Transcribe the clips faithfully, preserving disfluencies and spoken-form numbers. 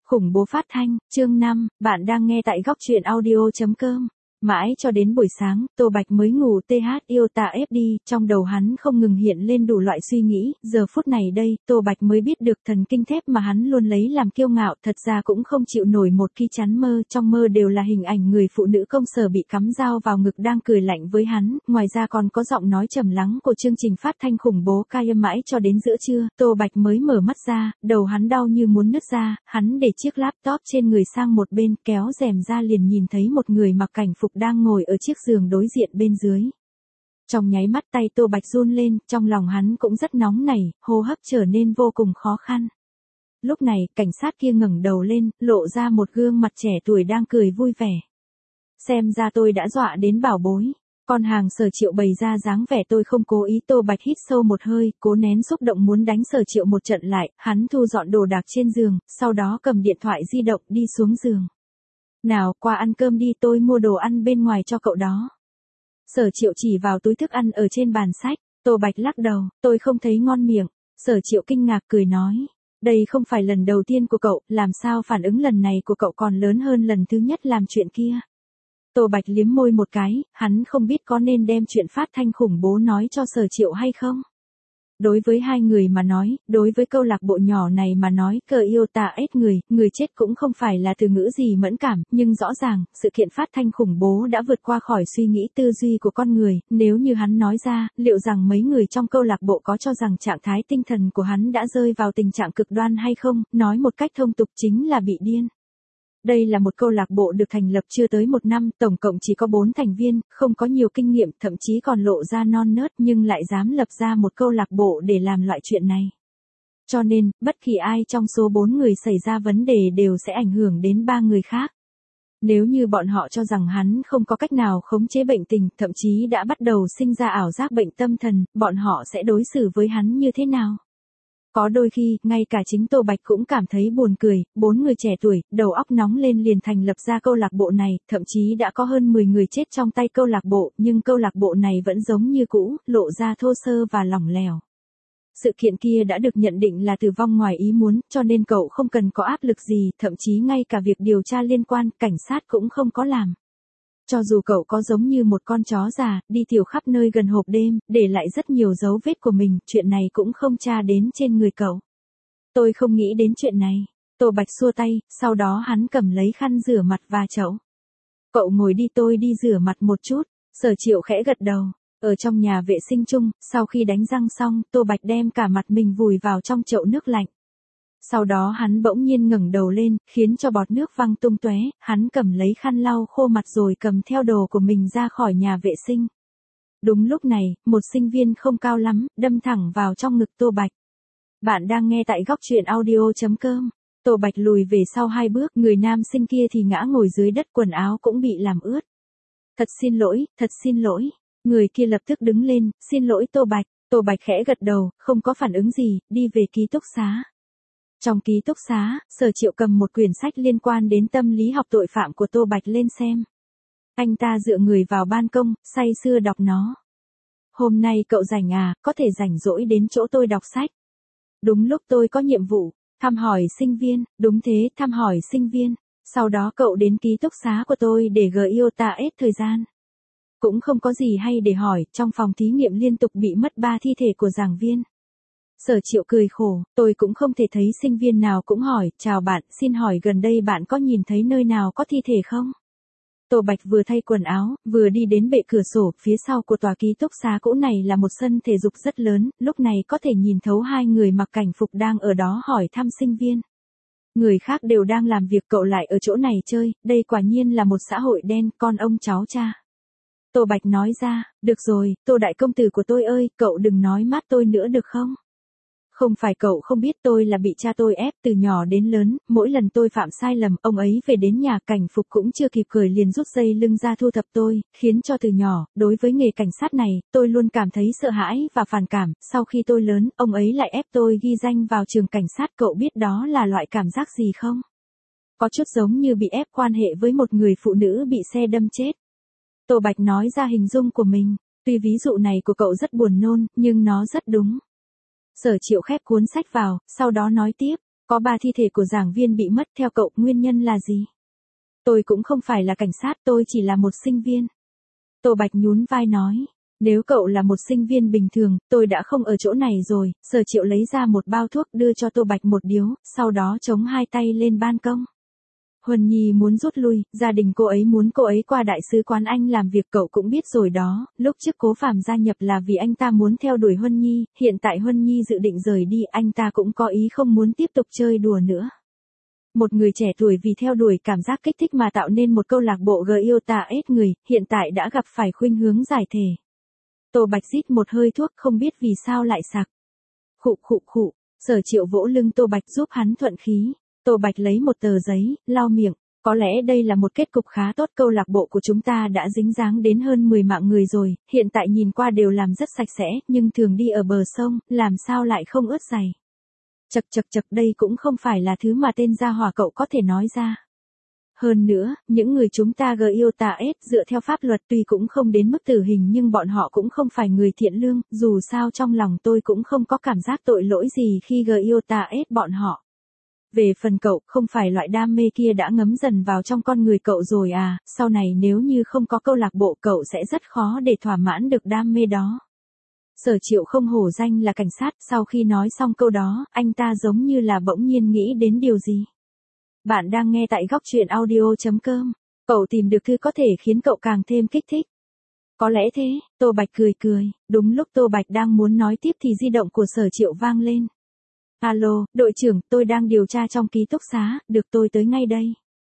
Khủng bố phát thanh, chương năm, bạn đang nghe tại góc truyện audio chấm com. Mãi cho đến buổi sáng, Tô Bạch mới ngủ tê hát yêu tà ép đi, trong đầu hắn không ngừng hiện lên đủ loại suy nghĩ, giờ phút này đây, Tô Bạch mới biết được thần kinh thép mà hắn luôn lấy làm kiêu ngạo, thật ra cũng không chịu nổi một khi chán mơ, trong mơ đều là hình ảnh người phụ nữ công sở bị cắm dao vào ngực đang cười lạnh với hắn, ngoài ra còn có giọng nói trầm lắng của chương trình phát thanh khủng bố cai âm mãi cho đến giữa trưa, Tô Bạch mới mở mắt ra, đầu hắn đau như muốn nứt ra, hắn để chiếc laptop trên người sang một bên, kéo rèm ra liền nhìn thấy một người mặc cảnh phục đang ngồi ở chiếc giường đối diện bên dưới. Trong nháy mắt tay Tô Bạch run lên, trong lòng hắn cũng rất nóng nảy, hô hấp trở nên vô cùng khó khăn. Lúc này, cảnh sát kia ngẩng đầu lên, lộ ra một gương mặt trẻ tuổi đang cười vui vẻ. Xem ra tôi đã dọa đến bảo bối. Con hàng Sở Triệu bày ra dáng vẻ tôi không cố ý. Tô Bạch hít sâu một hơi, cố nén xúc động muốn đánh Sở Triệu một trận lại, hắn thu dọn đồ đạc trên giường, sau đó cầm điện thoại di động đi xuống giường. Nào, qua ăn cơm đi, tôi mua đồ ăn bên ngoài cho cậu đó. Sở Triệu chỉ vào túi thức ăn ở trên bàn sách, Tô Bạch lắc đầu, tôi không thấy ngon miệng. Sở Triệu kinh ngạc cười nói, đây không phải lần đầu tiên của cậu, làm sao phản ứng lần này của cậu còn lớn hơn lần thứ nhất làm chuyện kia. Tô Bạch liếm môi một cái, hắn không biết có nên đem chuyện phát thanh khủng bố nói cho Sở Triệu hay không. Đối với hai người mà nói, đối với câu lạc bộ nhỏ này mà nói, cờ yêu tà ết người, người chết cũng không phải là từ ngữ gì mẫn cảm, nhưng rõ ràng, sự kiện phát thanh khủng bố đã vượt qua khỏi suy nghĩ tư duy của con người, nếu như hắn nói ra, liệu rằng mấy người trong câu lạc bộ có cho rằng trạng thái tinh thần của hắn đã rơi vào tình trạng cực đoan hay không, nói một cách thông tục chính là bị điên. Đây là một câu lạc bộ được thành lập chưa tới một năm, tổng cộng chỉ có bốn thành viên, không có nhiều kinh nghiệm, thậm chí còn lộ ra non nớt nhưng lại dám lập ra một câu lạc bộ để làm loại chuyện này. Cho nên, bất kỳ ai trong số bốn người xảy ra vấn đề đều sẽ ảnh hưởng đến ba người khác. Nếu như bọn họ cho rằng hắn không có cách nào khống chế bệnh tình, thậm chí đã bắt đầu sinh ra ảo giác bệnh tâm thần, bọn họ sẽ đối xử với hắn như thế nào? Có đôi khi, ngay cả chính Tô Bạch cũng cảm thấy buồn cười, bốn người trẻ tuổi, đầu óc nóng lên liền thành lập ra câu lạc bộ này, thậm chí đã có hơn mười người chết trong tay câu lạc bộ, nhưng câu lạc bộ này vẫn giống như cũ, lộ ra thô sơ và lỏng lẻo. Sự kiện kia đã được nhận định là tử vong ngoài ý muốn, cho nên cậu không cần có áp lực gì, thậm chí ngay cả việc điều tra liên quan, cảnh sát cũng không có làm. Cho dù cậu có giống như một con chó già, đi tiểu khắp nơi gần hộp đêm, để lại rất nhiều dấu vết của mình, chuyện này cũng không tra đến trên người cậu. Tôi không nghĩ đến chuyện này. Tô Bạch xua tay, sau đó hắn cầm lấy khăn rửa mặt và chậu. Cậu ngồi đi, tôi đi rửa mặt một chút. Sở Triệu khẽ gật đầu. Ở trong nhà vệ sinh chung, sau khi đánh răng xong, Tô Bạch đem cả mặt mình vùi vào trong chậu nước lạnh. Sau đó hắn bỗng nhiên ngẩng đầu lên, khiến cho bọt nước văng tung tóe, hắn cầm lấy khăn lau khô mặt rồi cầm theo đồ của mình ra khỏi nhà vệ sinh. Đúng lúc này, một sinh viên không cao lắm, đâm thẳng vào trong ngực Tô Bạch. Bạn đang nghe tại góc truyện audio chấm com. Tô Bạch lùi về sau hai bước, người nam sinh kia thì ngã ngồi dưới đất, quần áo cũng bị làm ướt. Thật xin lỗi, thật xin lỗi. Người kia lập tức đứng lên, xin lỗi Tô Bạch. Tô Bạch khẽ gật đầu, không có phản ứng gì, đi về ký túc xá. Trong ký túc xá, Sở Triệu cầm một quyển sách liên quan đến tâm lý học tội phạm của Tô Bạch lên xem. Anh ta dựa người vào ban công, say sưa đọc nó. Hôm nay cậu rảnh à, có thể rảnh rỗi đến chỗ tôi đọc sách. Đúng lúc tôi có nhiệm vụ, thăm hỏi sinh viên, đúng thế, thăm hỏi sinh viên. Sau đó cậu đến ký túc xá của tôi để gờ yêu ta ết thời gian. Cũng không có gì hay để hỏi, trong phòng thí nghiệm liên tục bị mất ba thi thể của giảng viên. Sở Triệu cười khổ, tôi cũng không thể thấy sinh viên nào cũng hỏi, chào bạn, xin hỏi gần đây bạn có nhìn thấy nơi nào có thi thể không? Tô Bạch vừa thay quần áo, vừa đi đến bệ cửa sổ, phía sau của tòa ký túc xá cũ này là một sân thể dục rất lớn, lúc này có thể nhìn thấu hai người mặc cảnh phục đang ở đó hỏi thăm sinh viên. Người khác đều đang làm việc, cậu lại ở chỗ này chơi, đây quả nhiên là một xã hội đen, con ông cháu cha. Tô Bạch nói ra, được rồi, Tô đại công tử của tôi ơi, cậu đừng nói mát tôi nữa được không? Không phải cậu không biết tôi là bị cha tôi ép từ nhỏ đến lớn, mỗi lần tôi phạm sai lầm, ông ấy về đến nhà cảnh phục cũng chưa kịp cười liền rút dây lưng ra thu thập tôi, khiến cho từ nhỏ, đối với nghề cảnh sát này, tôi luôn cảm thấy sợ hãi và phản cảm, sau khi tôi lớn, ông ấy lại ép tôi ghi danh vào trường cảnh sát, cậu biết đó là loại cảm giác gì không? Có chút giống như bị ép quan hệ với một người phụ nữ bị xe đâm chết. Tô Bạch nói ra hình dung của mình, tuy ví dụ này của cậu rất buồn nôn, nhưng nó rất đúng. Sở Triệu khép cuốn sách vào, sau đó nói tiếp, Có ba thi thể của giảng viên bị mất, theo cậu nguyên nhân là gì? Tôi cũng không phải là cảnh sát, tôi chỉ là một sinh viên. Tô Bạch nhún vai nói. Nếu cậu là một sinh viên bình thường, tôi đã không ở chỗ này rồi. Sở Triệu lấy ra một bao thuốc đưa cho Tô Bạch một điếu, sau đó chống hai tay lên ban công. Huân Nhi muốn rút lui, gia đình cô ấy muốn cô ấy qua đại sứ quán Anh làm việc, cậu cũng biết rồi đó, lúc trước Cố Phàm gia nhập là vì anh ta muốn theo đuổi Huân Nhi, hiện tại Huân Nhi dự định rời đi, anh ta cũng có ý không muốn tiếp tục chơi đùa nữa. Một người trẻ tuổi vì theo đuổi cảm giác kích thích mà tạo nên một câu lạc bộ gờ yêu tà ết người, hiện tại đã gặp phải khuynh hướng giải thể. Tô Bạch rít một hơi thuốc, không biết vì sao lại sặc. Khụ khụ khụ, Sở Triệu vỗ lưng Tô Bạch giúp hắn thuận khí. Tô Bạch lấy một tờ giấy, lau miệng. Có lẽ đây là một kết cục khá tốt, câu lạc bộ của chúng ta đã dính dáng đến hơn mười mạng người rồi, hiện tại nhìn qua đều làm rất sạch sẽ, nhưng thường đi ở bờ sông, làm sao lại không ướt giày. Chật chật chật, đây cũng không phải là thứ mà tên gia hỏa cậu có thể nói ra. Hơn nữa, những người chúng ta gờ yêu tà ết dựa theo pháp luật tuy cũng không đến mức tử hình nhưng bọn họ cũng không phải người thiện lương, dù sao trong lòng tôi cũng không có cảm giác tội lỗi gì khi gờ yêu tà ết bọn họ. Về phần cậu, không phải loại đam mê kia đã ngấm dần vào trong con người cậu rồi à, sau này nếu như không có câu lạc bộ cậu sẽ rất khó để thỏa mãn được đam mê đó. Sở Triệu không hổ danh là cảnh sát, sau khi nói xong câu đó, anh ta giống như là bỗng nhiên nghĩ đến điều gì. Bạn đang nghe tại góc truyện audio chấm com, cậu tìm được thư có thể khiến cậu càng thêm kích thích. Có lẽ thế, Tô Bạch cười cười, đúng lúc Tô Bạch đang muốn nói tiếp thì di động của Sở Triệu vang lên. Alo, đội trưởng, tôi đang điều tra trong ký túc xá, được tôi tới ngay đây.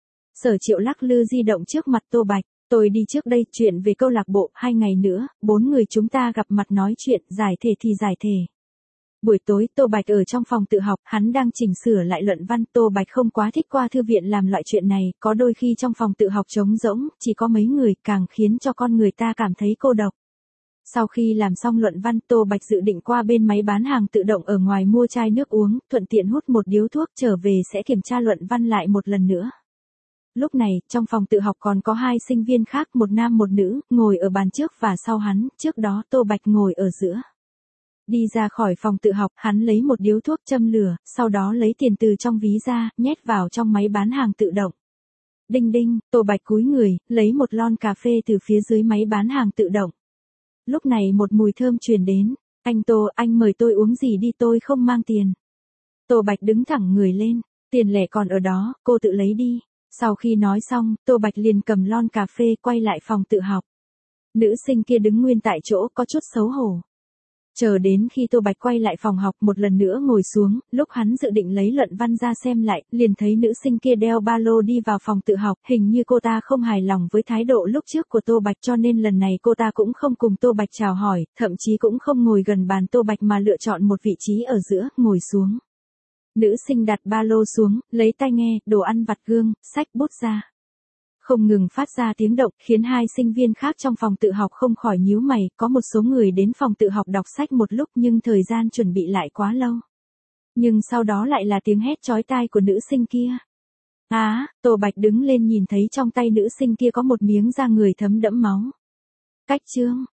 Sở Triệu lắc lư di động trước mặt Tô Bạch, tôi đi trước đây, chuyện về câu lạc bộ, hai ngày nữa, bốn người chúng ta gặp mặt nói chuyện, giải thể thì giải thể. Buổi tối, Tô Bạch ở trong phòng tự học, hắn đang chỉnh sửa lại luận văn, Tô Bạch không quá thích qua thư viện làm loại chuyện này, có đôi khi trong phòng tự học trống rỗng, chỉ có mấy người, càng khiến cho con người ta cảm thấy cô độc. Sau khi làm xong luận văn, Tô Bạch dự định qua bên máy bán hàng tự động ở ngoài mua chai nước uống, thuận tiện hút một điếu thuốc, trở về sẽ kiểm tra luận văn lại một lần nữa. Lúc này, trong phòng tự học còn có hai sinh viên khác, một nam một nữ, ngồi ở bàn trước và sau hắn, trước đó Tô Bạch ngồi ở giữa. Đi ra khỏi phòng tự học, hắn lấy một điếu thuốc châm lửa, sau đó lấy tiền từ trong ví ra, nhét vào trong máy bán hàng tự động. Đinh đinh, Tô Bạch cúi người, lấy một lon cà phê từ phía dưới máy bán hàng tự động. Lúc này một mùi thơm truyền đến, anh Tô, anh mời tôi uống gì đi, tôi không mang tiền. Tô Bạch đứng thẳng người lên, tiền lẻ còn ở đó, cô tự lấy đi. Sau khi nói xong, Tô Bạch liền cầm lon cà phê quay lại phòng tự học. Nữ sinh kia đứng nguyên tại chỗ có chút xấu hổ. Chờ đến khi Tô Bạch quay lại phòng học một lần nữa ngồi xuống, lúc hắn dự định lấy luận văn ra xem lại, liền thấy nữ sinh kia đeo ba lô đi vào phòng tự học, hình như cô ta không hài lòng với thái độ lúc trước của Tô Bạch cho nên lần này cô ta cũng không cùng Tô Bạch chào hỏi, thậm chí cũng không ngồi gần bàn Tô Bạch mà lựa chọn một vị trí ở giữa, ngồi xuống. Nữ sinh đặt ba lô xuống, lấy tai nghe, đồ ăn vặt gương, sách bút ra. Không ngừng phát ra tiếng động, khiến hai sinh viên khác trong phòng tự học không khỏi nhíu mày, có một số người đến phòng tự học đọc sách một lúc nhưng thời gian chuẩn bị lại quá lâu. Nhưng sau đó lại là tiếng hét chói tai của nữ sinh kia. Á, à, Tô Bạch đứng lên nhìn thấy trong tay nữ sinh kia có một miếng da người thấm đẫm máu. Cách chương,